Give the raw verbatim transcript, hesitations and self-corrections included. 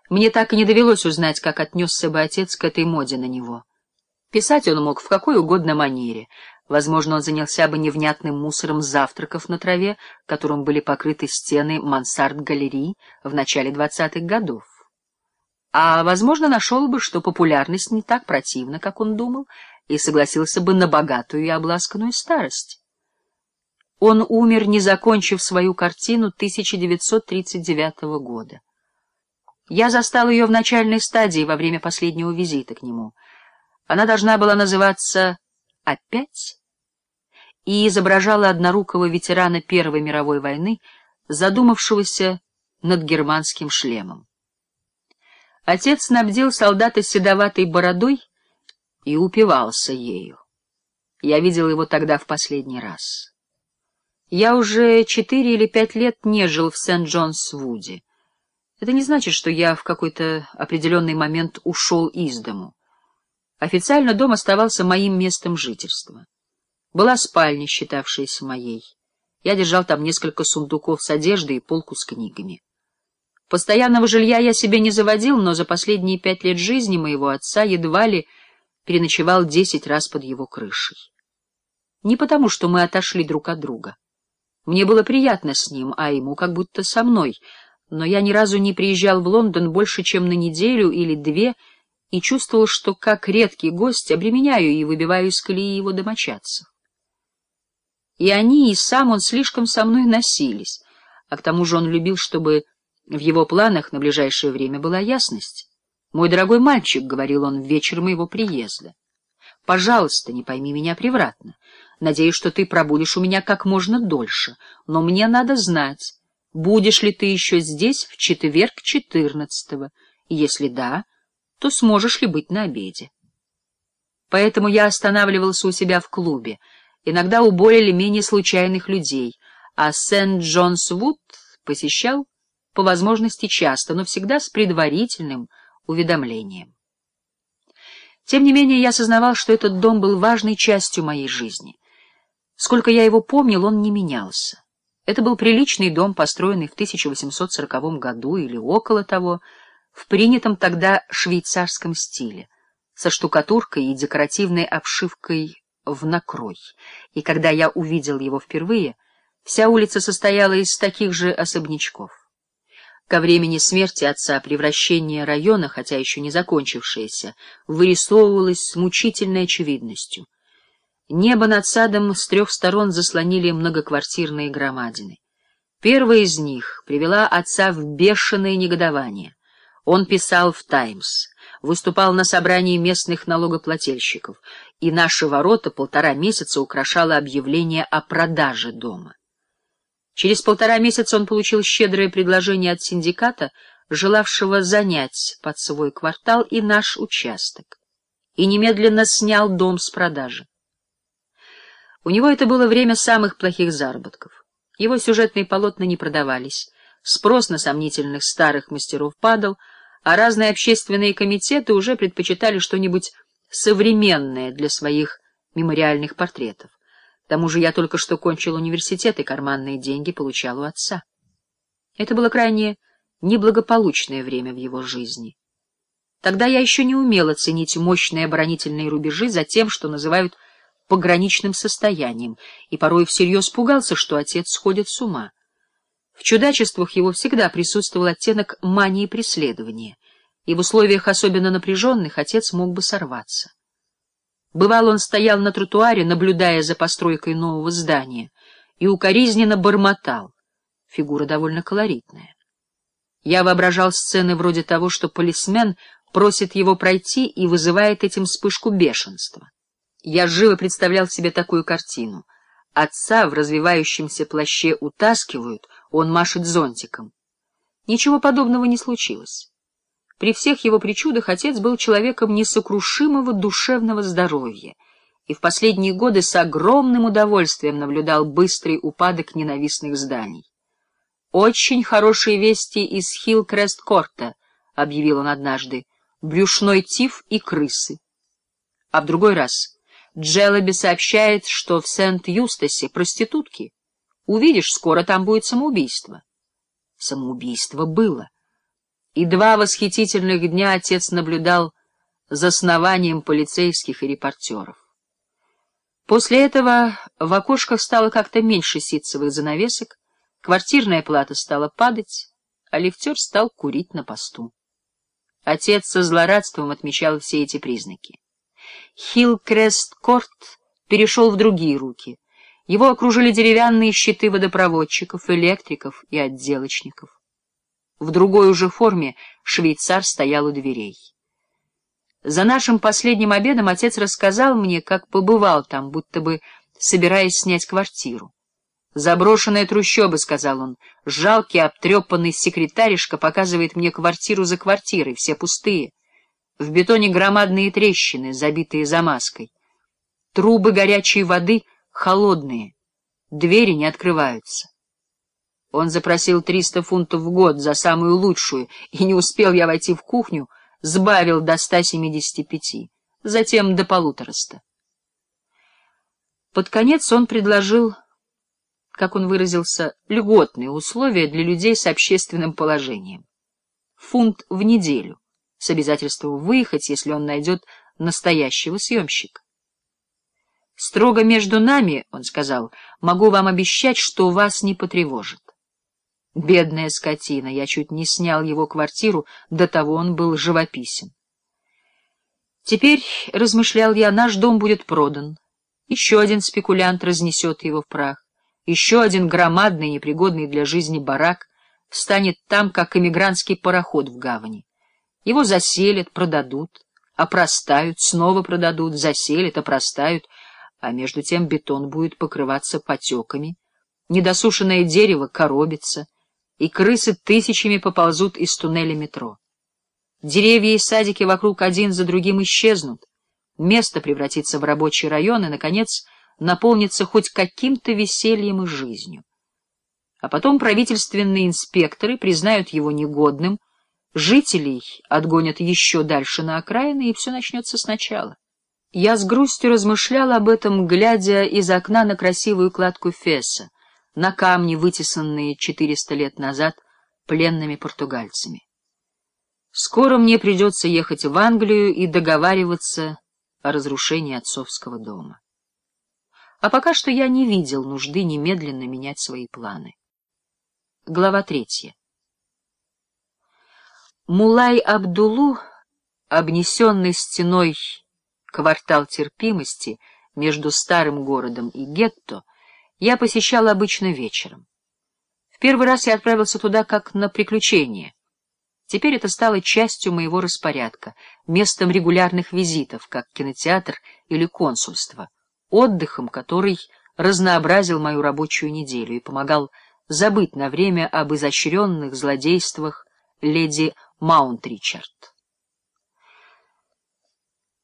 Мне так и не довелось узнать, как отнесся бы отец к этой моде на него. Писать он мог в какой угодно манере. Возможно, он занялся бы невнятным мусором завтраков на траве, которым были покрыты стены мансард-галерей в начале двадцатых годов. А, возможно, нашел бы, что популярность не так противна, как он думал, и согласился бы на богатую и обласканную старость. Он умер, не закончив свою картину тысяча девятьсот тридцать девятого года. Я застал ее в начальной стадии во время последнего визита к нему. Она должна была называться «Опять?» и изображала однорукого ветерана Первой мировой войны, задумавшегося над германским шлемом. Отец снабдил солдата седоватой бородой и упивался ею. Я видел его тогда в последний раз. Я уже четыре или пять лет не жил в Сент-Джонс-Вуде. Это не значит, что я в какой-то определенный момент ушел из дому. Официально дом оставался моим местом жительства. Была спальня, считавшаяся моей. Я держал там несколько сундуков с одеждой и полку с книгами. Постоянного жилья я себе не заводил, но за последние пять лет жизни моего отца едва ли переночевал десять раз под его крышей. Не потому, что мы отошли друг от друга. Мне было приятно с ним, а ему как будто со мной, но я ни разу не приезжал в Лондон больше, чем на неделю или две, и чувствовал, что, как редкий гость, обременяю и выбиваю из колеи его домочадцев. И они, и сам он слишком со мной носились, а к тому же он любил, чтобы в его планах на ближайшее время была ясность. «Мой дорогой мальчик», — говорил он в вечер моего приезда, — «пожалуйста, не пойми меня превратно. Надеюсь, что ты пробудешь у меня как можно дольше, но мне надо знать, будешь ли ты еще здесь в четверг четырнадцатого, и если да, то сможешь ли быть на обеде». Поэтому я останавливался у себя в клубе, иногда у более или менее случайных людей, а Сент-Джонс-Вуд посещал по возможности часто, но всегда с предварительным уведомлением. Тем не менее, я сознавал, что этот дом был важной частью моей жизни. Сколько я его помнил, он не менялся. Это был приличный дом, построенный в тысяча восемьсот сороковом году или около того, в принятом тогда швейцарском стиле, со штукатуркой и декоративной обшивкой в накрой. И когда я увидел его впервые, вся улица состояла из таких же особнячков. Ко времени смерти отца превращение района, хотя еще не закончившееся, вырисовывалось с мучительной очевидностью. Небо над садом с трех сторон заслонили многоквартирные громадины. Первая из них привела отца в бешеное негодование. Он писал в «Таймс», выступал на собрании местных налогоплательщиков, и наши ворота полтора месяца украшало объявление о продаже дома. Через полтора месяца он получил щедрое предложение от синдиката, желавшего занять под свой квартал и наш участок, и немедленно снял дом с продажи. У него это было время самых плохих заработков. Его сюжетные полотна не продавались, спрос на сомнительных старых мастеров падал, а разные общественные комитеты уже предпочитали что-нибудь современное для своих мемориальных портретов. К тому же я только что кончил университет и карманные деньги получал у отца. Это было крайне неблагополучное время в его жизни. Тогда я еще не умел оценить мощные оборонительные рубежи за тем, что называют пограничным состоянием, и порой всерьез пугался, что отец сходит с ума. В чудачествах его всегда присутствовал оттенок мании преследования, и в условиях особенно напряженных отец мог бы сорваться. Бывало, он стоял на тротуаре, наблюдая за постройкой нового здания, и укоризненно бормотал. Фигура довольно колоритная. Я воображал сцены вроде того, что полисмен просит его пройти и вызывает этим вспышку бешенства. Я живо представлял себе такую картину. Отца в развивающемся плаще утаскивают, он машет зонтиком. Ничего подобного не случилось. При всех его причудах отец был человеком несокрушимого душевного здоровья и в последние годы с огромным удовольствием наблюдал быстрый упадок ненавистных зданий. «Очень хорошие вести из Хиллкрест-Корта», — объявил он однажды, — «брюшной тиф и крысы». А в другой раз Джеллоби сообщает, что в Сент-Юстасе проститутки. Увидишь, скоро там будет самоубийство. Самоубийство было. и два восхитительных дня отец наблюдал за снованием полицейских и репортеров. После этого в окошках стало как-то меньше ситцевых занавесок, квартирная плата стала падать, а лифтер стал курить на посту. Отец со злорадством отмечал все эти признаки. Хиллкрест-Корт перешел в другие руки. Его окружили деревянные щиты водопроводчиков, электриков и отделочников. В другой уже форме швейцар стоял у дверей. За нашим последним обедом отец рассказал мне, как побывал там, будто бы собираясь снять квартиру. «Заброшенная трущоба», — сказал он, — «жалкий, обтрепанный секретаришка показывает мне квартиру за квартирой, все пустые. В бетоне громадные трещины, забитые замазкой. Трубы горячей воды холодные, двери не открываются». Он запросил триста фунтов в год за самую лучшую, и не успел я войти в кухню, сбавил до ста семидесяти пяти, затем до полутораста. Под конец он предложил, как он выразился, льготные условия для людей с общественным положением. Фунт в неделю, с обязательством выехать, если он найдет настоящего съемщика. «Строго между нами, — он сказал, — могу вам обещать, что вас не потревожит». Бедная скотина, я чуть не снял его квартиру, до того он был живописен. Теперь, — размышлял я, — наш дом будет продан. Еще один спекулянт разнесет его в прах. Еще один громадный, непригодный для жизни барак встанет там, как эмигрантский пароход в гавани. Его заселят, продадут, опростают, снова продадут, заселят, опростают, а между тем бетон будет покрываться потеками, недосушенное дерево коробится, и крысы тысячами поползут из туннеля метро. Деревья и садики вокруг один за другим исчезнут, место превратится в рабочий район и, наконец, наполнится хоть каким-то весельем и жизнью. А потом правительственные инспекторы признают его негодным, жителей отгонят еще дальше на окраины, и все начнется сначала. Я с грустью размышлял об этом, глядя из окна на красивую кладку Фесса, на камни, вытесанные четыреста лет назад пленными португальцами. Скоро мне придется ехать в Англию и договариваться о разрушении отцовского дома. А пока что я не видел нужды немедленно менять свои планы. Глава третья. Мулай-Абдулу, обнесенный стеной квартал терпимости между старым городом и гетто, я посещал обычно вечером. В первый раз я отправился туда как на приключение. Теперь это стало частью моего распорядка, местом регулярных визитов, как кинотеатр или консульство, отдыхом, который разнообразил мою рабочую неделю и помогал забыть на время об изощренных злодействах леди Маунтричард.